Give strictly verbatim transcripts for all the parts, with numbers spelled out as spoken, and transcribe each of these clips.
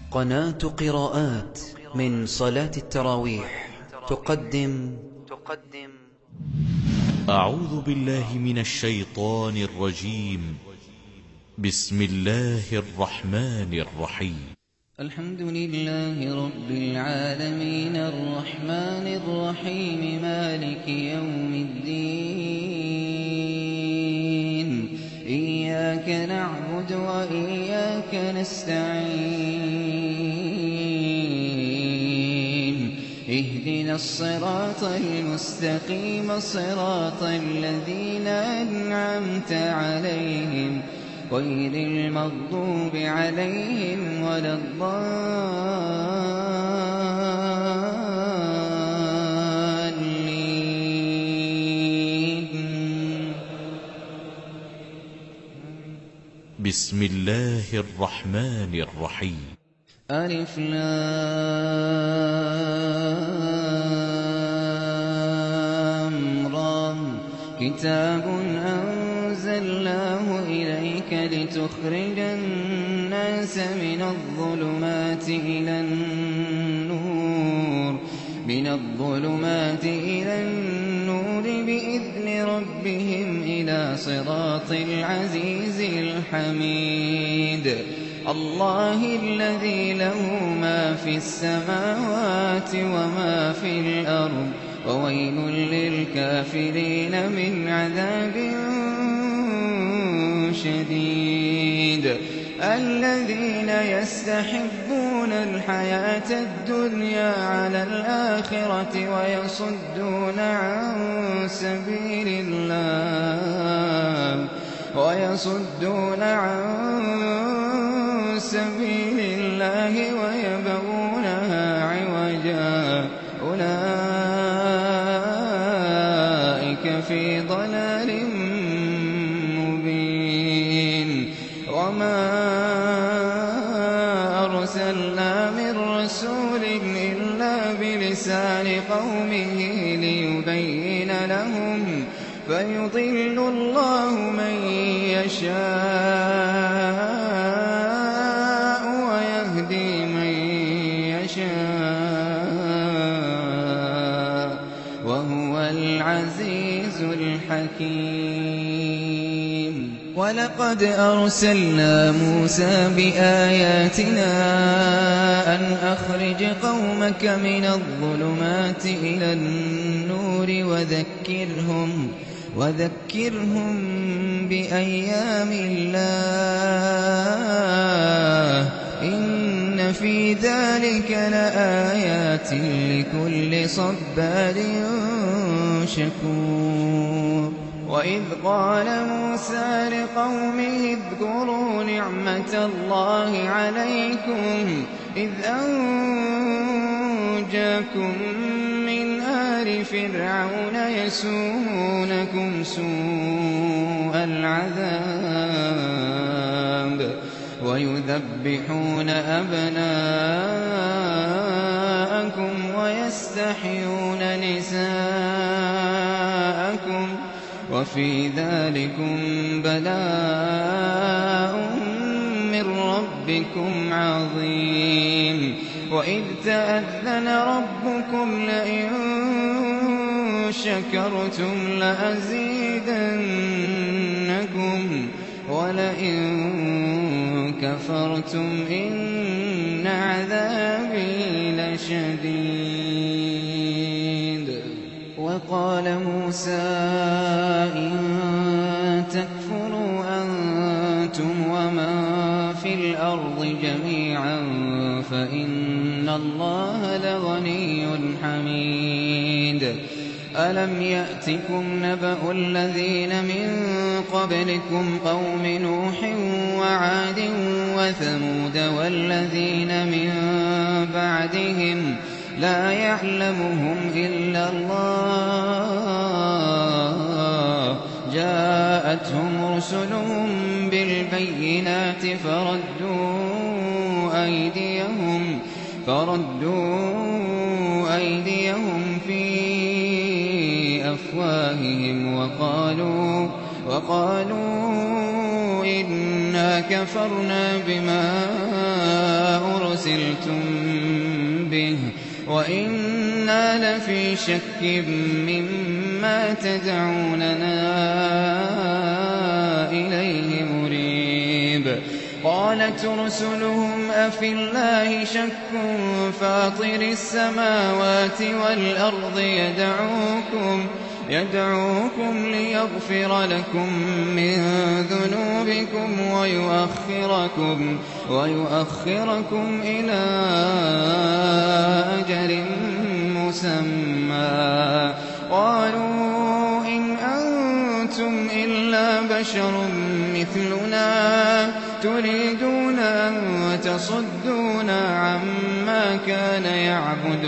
قناة قراءات من صلاة التراويح تقدم تقدم أعوذ بالله من الشيطان الرجيم. بسم الله الرحمن الرحيم. الحمد لله رب العالمين الرحمن الرحيم مالك يوم الدين. إياك نعبد وإياك نستعين. اهدنا الصراط المستقيم صراط الذين أنعمت عليهم غير المغضوب عليهم ولا الضالين. بسم الله الرحمن الرحيم. ألف لام را. كتاب أنزلناه إليك لتخرج الناس من الظلمات إلى النور من الظلمات إلى النور بإذن ربهم إلى صراط العزيز الحميد. الله الذي له ما في السماوات وما في الأرض وويل للكافرين من عذاب شديد. الذين يستحبون الحياة الدنيا على الآخرة ويصدون عن سبيل الله ويصدون عن سبيل الله ويبغونها عوجا أولئك في ضلال مبين. وما أرسلنا من رسول إلا بلسان قومه ليبين لهم فيضل الله من يشاء ويهدي من يشاء وهو العزيز الحكيم. ولقد أرسلنا موسى بآياتنا أن أخرج قومك من الظلمات إلى النور وذكرهم وذكرهم بأيام الله إن في ذلك لآيات لكل صبار شكور. وإذ قال موسى لقومه اذكروا نعمة الله عليكم إذ أنجاكم من آل فرعون يسومونكم سوء العذاب ويذبحون أبناءكم ويستحيون نساءكم وفي ذلكم بلاء من ربكم عظيم. وإذ تأذن ربكم لئن شكرتم لأزيدنكم ولئن كفرتم إن عذابي لشديد. وقال موسى إن تكفروا أنتم ومن في الأرض جميعا فإن الله لغني حميد. ألم يأتكم نبأ الذين من قبلكم قوم نوح وعاد وثمود والذين من بعدهم لا يعلمهم إلا الله جاءتهم رسلهم بالبينات فردوا أيديهم فردوا أيديهم في أفواههم وقالوا وقالوا إنا كفرنا بما أرسلتم به وإنا لفي شك مما تدعوننا إليه مريب. قالت رسلهم أفي الله شك فاطر السماوات والأرض يدعوكم يدعوكم ليغفر لكم من ذنوبكم ويؤخركم, ويؤخركم إلى أجل مسمى. قالوا إن أنتم إلا بشر مثلنا تريدون أن تصدونا عما كان يعبد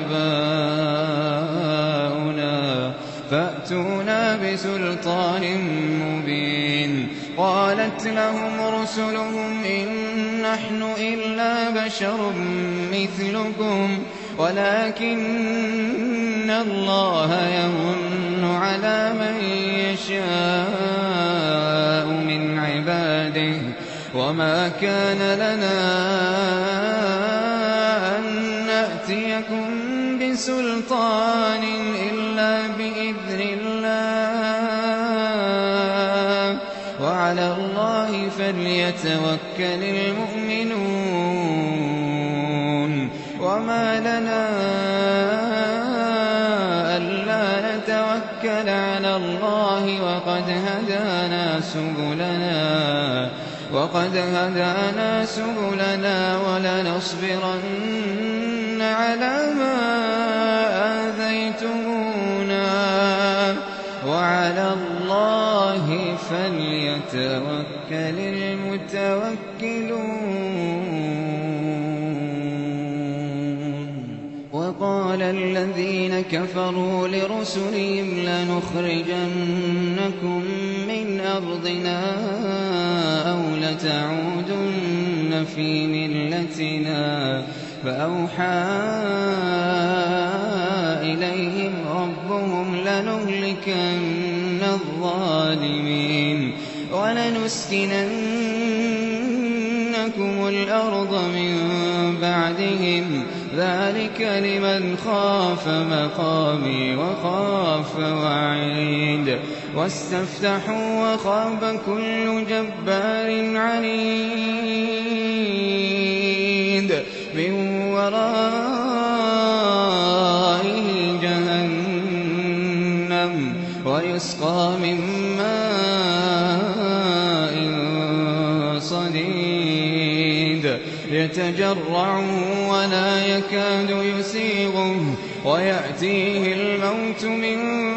آباؤنا فأتونا بسلطان مبين. قالت لهم رسلهم إن نحن إلا بشر مثلكم ولكن الله يمن على من يشاء من عباده وما كان لنا أن نأتيكم بسلطان إلا بإذن الله وعلى الله فليتوكل المؤمنون. وما لنا ألا نتوكل على الله وقد هدانا سبلنا وقد هدانا سبلنا ولنصبرن على ما آذيتمونا وعلى الله فليتوكل المتوكلون. وقال الذين كفروا لرسلهم لنخرجنكم من أرضنا أو لتعودن في ملتنا فأوحى إليهم ربهم لنهلكن الظالمين ولنسكننكم الأرض من بعدهم ذلك لمن خاف مقامي وخاف وعيد. واستفتحوا وخاب كل جبار عنيد من ورائه جهنم ويسقى من ماء صديد يتجرعه ولا يكاد يسيغه ويأتيه الموت من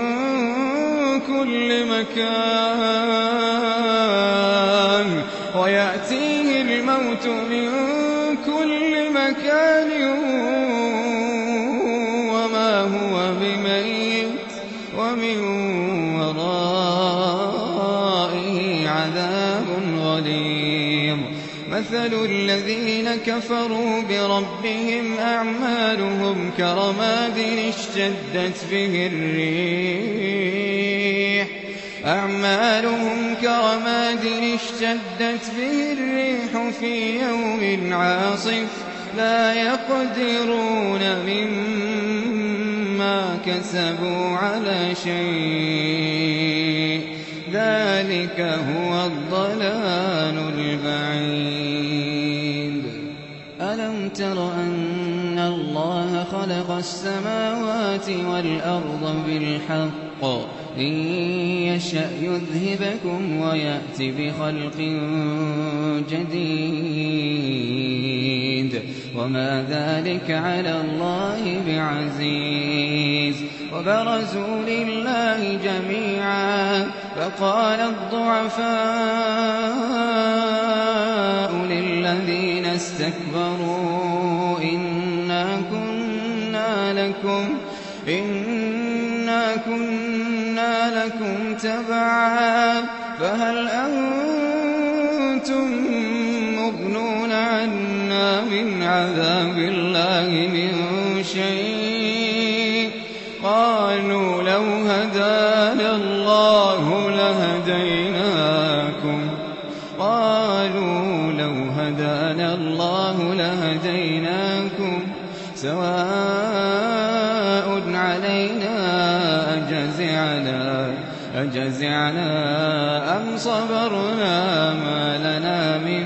كل مكان ويأتيه الموت من كل مكان وما هو بميت ومن ورائه عذاب غليظ. مثل الذين كفروا بربهم أعمالهم كرماد اشتدت به الريح أعمالهم كرماد اشتدت به الريح في يوم عاصف لا يقدرون مما كسبوا على شيء ذلك هو الضلال البعيد. ألم تر أن الله خلق السماوات والأرض بالحق إن يشأ يذهبكم ويأت بخلق جديد وما ذلك على الله بعزيز. وبرزوا لله جميعا فقال الضعفاء للذين استكبروا إنا كنا لكم إنا كنا لكم تبعا فهل أنتم مغنون عنا من عذاب الله من شيء قالوا لو هدانا الله لهديناكم قالوا لو هدانا الله الله لهديناكم سواء علينا أجزعنا أجزعنا أم صبرنا ما لنا من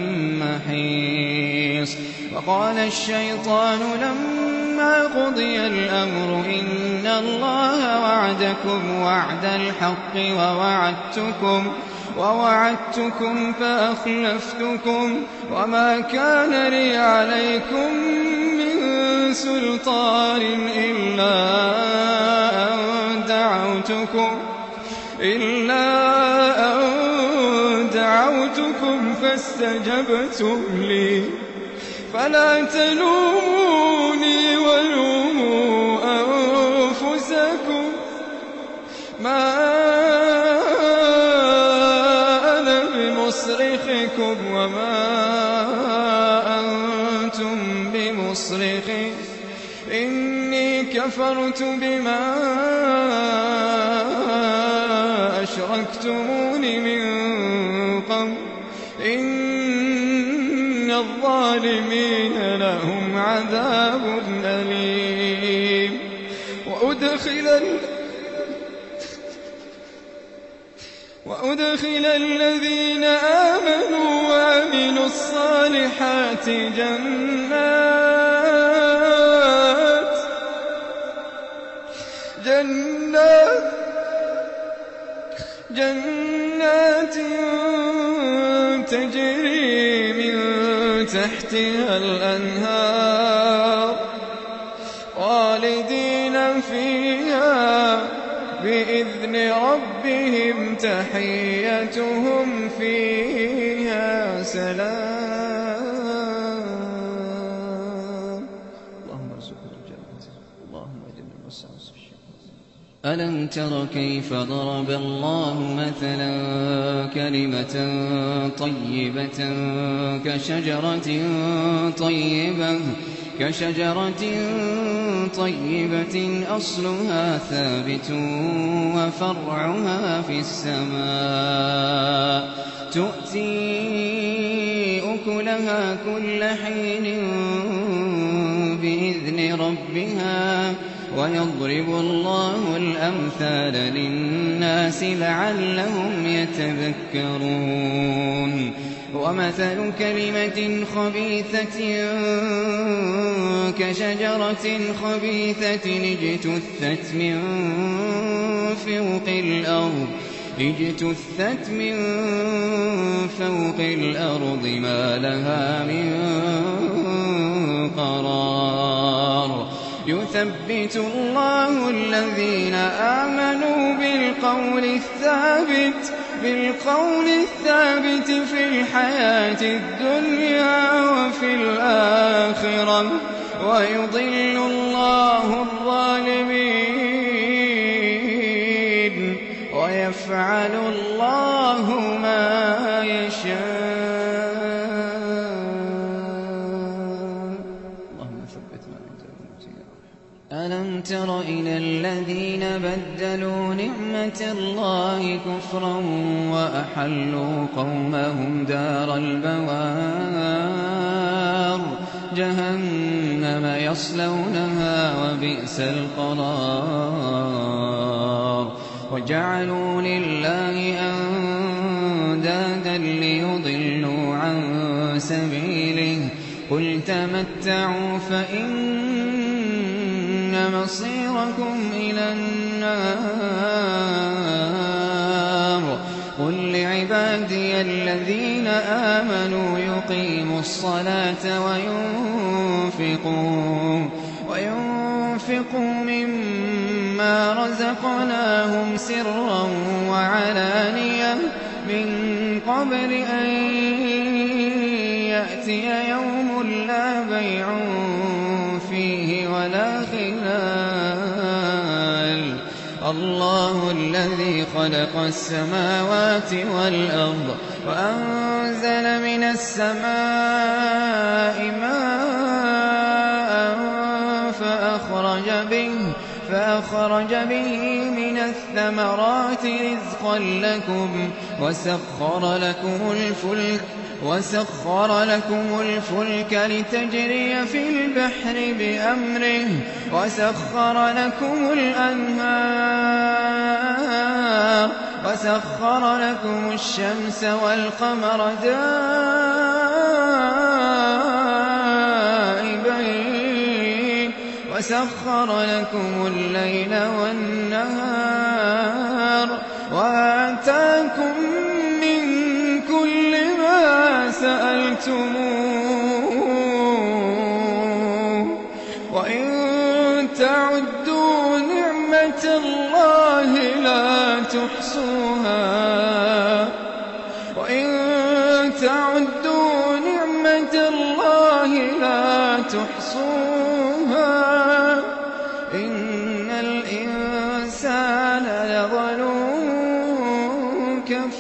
محيص. وقال الشيطان لما قضي الأمر إن الله وعدكم وعد الحق ووعدتكم ووعدتكم فأخلفتكم وما كان لي عليكم من سلطان إلا أن دعوتكم إلا أن دعوتكم فاستجبتم لي فلا تلوموني ولوموا أنفسكم ما أنا بمصرخكم وما أنتم بمصرخي إني كفرت بما أشركتمون من قبل إن الظالمين لهم عذاب أليم. وأدخل وأدخل الذين آمنوا وعملوا الصالحات جنات جنات جنات تجري من تحتها الأنهار خالدين فيها بإذن ربهم تحيتهم فيها سلام. اللهم ارزقنا الجنة اللهم اجعلنا الوسواس في الشيطان. ألم تر كيف ضرب الله مثلا كلمة طيبة كشجرة طيبة كشجرة طيبة أصلها ثابت وفرعها في السماء تؤتي أكلها كل حين بإذن ربها ويضرب الله الأمثال للناس لعلهم يتذكرون. ومثل كلمة خبيثة كشجرة خبيثة اجتثت من فوق الأرض اجتثت من فوق الأرض ما لها من قرار. يثبت الله الذين آمنوا بالقول الثابت بالقول الثابت في الحياة الدنيا وفي الآخرة ويضل الله الظالمين ويفعل الله ما يشاء. اللهم ثبتنا عند الموت. ألم تر إلى الذين بدلوا نعمة الله كفرا وأحلوا قومهم دار البوار جهنم يصلونها وبئس القرار. وجعلوا لله أندادا ليضلوا عن سبيله قل تمتعوا فإن مصيركم إلى النار. قل لعبادي الذين آمنوا يقيموا الصلاة وينفقوا وينفقوا مما رزقناهم سرا وعلانية من قبل أن يأتي يوم لا بيع فيه ولا خلال. الله الذي خلق السماوات والأرض وأنزل من السماء ماء فأخرج به فأخرج به من الثمرات رزقا لكم وسخر لكم الفلك وسخر لكم الفلك لتجري في البحر بأمره وسخر لكم الأنهار وسخر لكم الشمس والقمر دائبين وسخر لكم الليل والنهار وآتاكم من كل ما سألتموه وإن تعدوا نعمة الله لا تحصوها وإن تعدوا نعمة الله لا تحصوها إن الإنسان لظلوم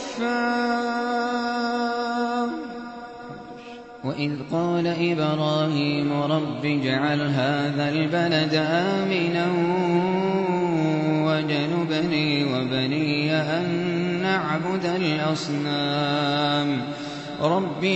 كفار وإذ قال إبراهيم رب اجعل هذا البلد آمنا واجنبني وبني أن نعبد الأصنام رب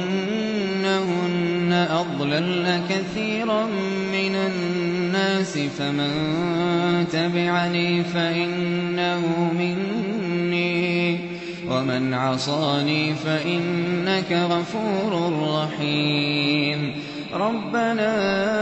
إنهن أضللن كثيرا من الناس فمن تبعني فإنه مني ومن عصاني فإنك غفور رحيم ربنا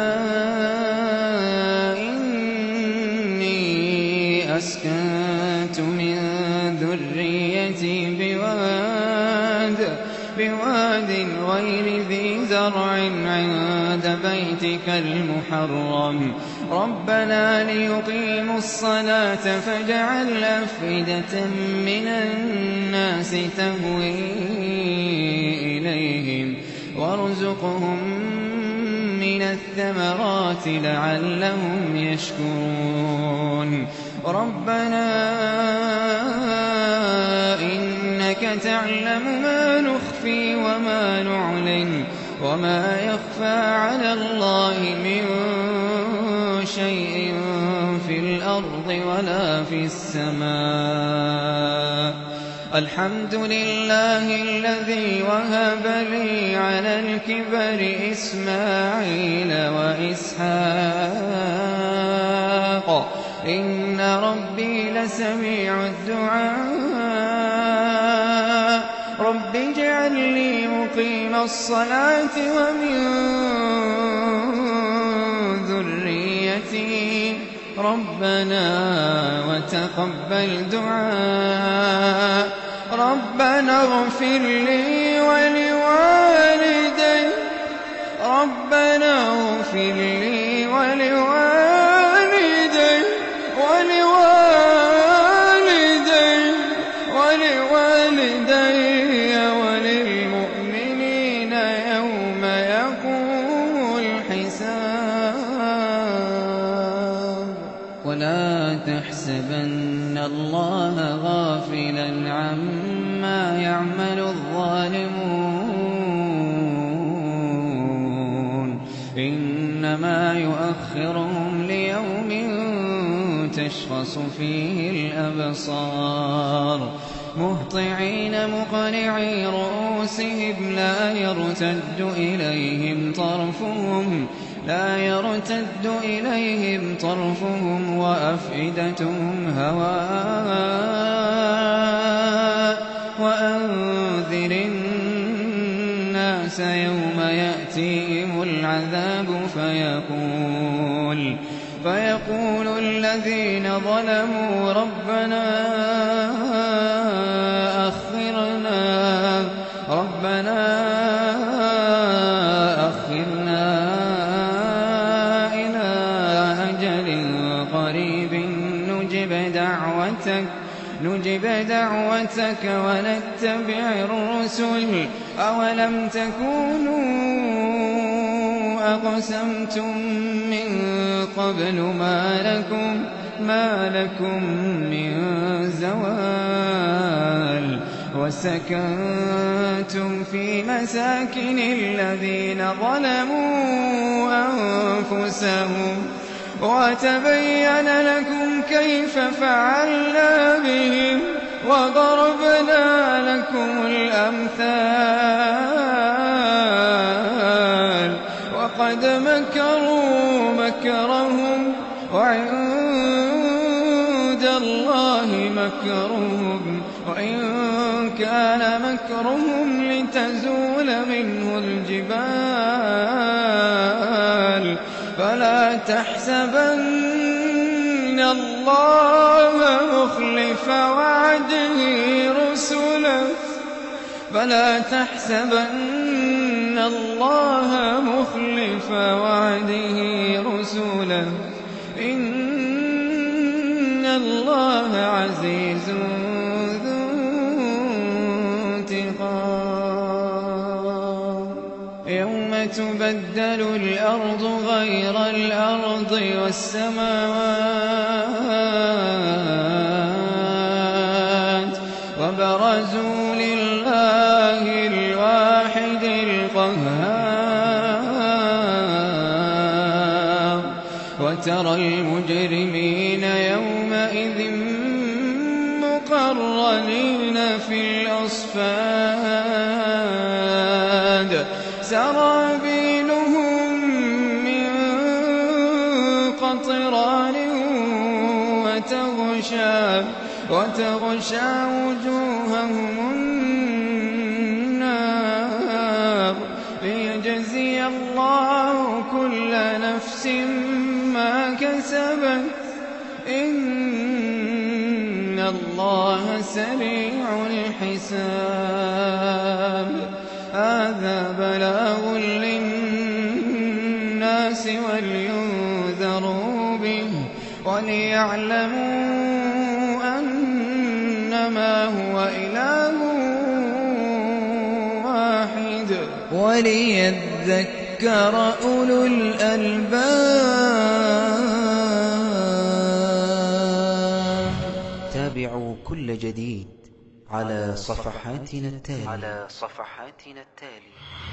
إني أسكنت من ذريتي بواد بواد غير ذي زرع عند بيتك المحرم ربنا ليقيموا الصلاة فاجعل أفئدة من الناس تهوي إليهم وارزقهم من الثمرات لعلهم يشكرون ربنا إنك تعلم ما نخفي وما نعلن وما يخفى على الله من شيء في الأرض ولا في السماء الحمد لله الذي وهب لي على الكبر إسماعيل وإسحاق إن ربي لسميع الدعاء رب اجعل لي مقيم الصلاة ومن ذريتي ربنا وتقبل دعاء ربنا اغفر لي ولوالدي ربنا اغفر لي ولوالدي ولوالدي ولوالدي وللمؤمنين يوم يقوم الحساب ولا تحسبن الله غافلا عما يعمل الظالمون إنما يؤخرهم ليوم تشخص فيه الأبصار مهطعين مقنعي رؤوسهم لا يرتد إليهم طرفهم لا يرتد إليهم طرفهم وأفئدتهم هواء وأنذر الناس يوم يأتيهم العذاب فيقول فيقول الذين ظلموا ربنا أخرنا ربنا أخرنا إلى أجل قريب نجب دعوتك نجب دعوتك ونتبع الرسل أولم تكونوا أقسمتم من قبل ما لكم ما لكم من زوال وسكنتم في مساكن الذين ظلموا أنفسهم وتبين لكم كيف فعلنا بهم وضربنا لكم الأمثال وقد مكروا مكرهم وعند الله مكرهم وإن كان مكرهم لتزول منه الجبال فلا تحسبن الله مخلف وعده رسله فلا تحسبن الله مخلف وعده رسله إن الله عزيز ذو انتقام يوم تبدل الأرض غير الأرض والسماوات وبرزوا لله الواحد القهار وترى المجرمين يومئذ مقرنين في الأصفاد سرابيلهم من قطران وتغشى, وتغشى وجوههم النار ليجزي الله كل نفس ما كسبت إن الله سريع الحساب هذا بلاغ للناس ولينذروا به وليعلموا أنما هو إله واحد وليذكر أولو الألباب. تابعوا كل جديد على صفحاتنا التالية على صفحاتنا التالية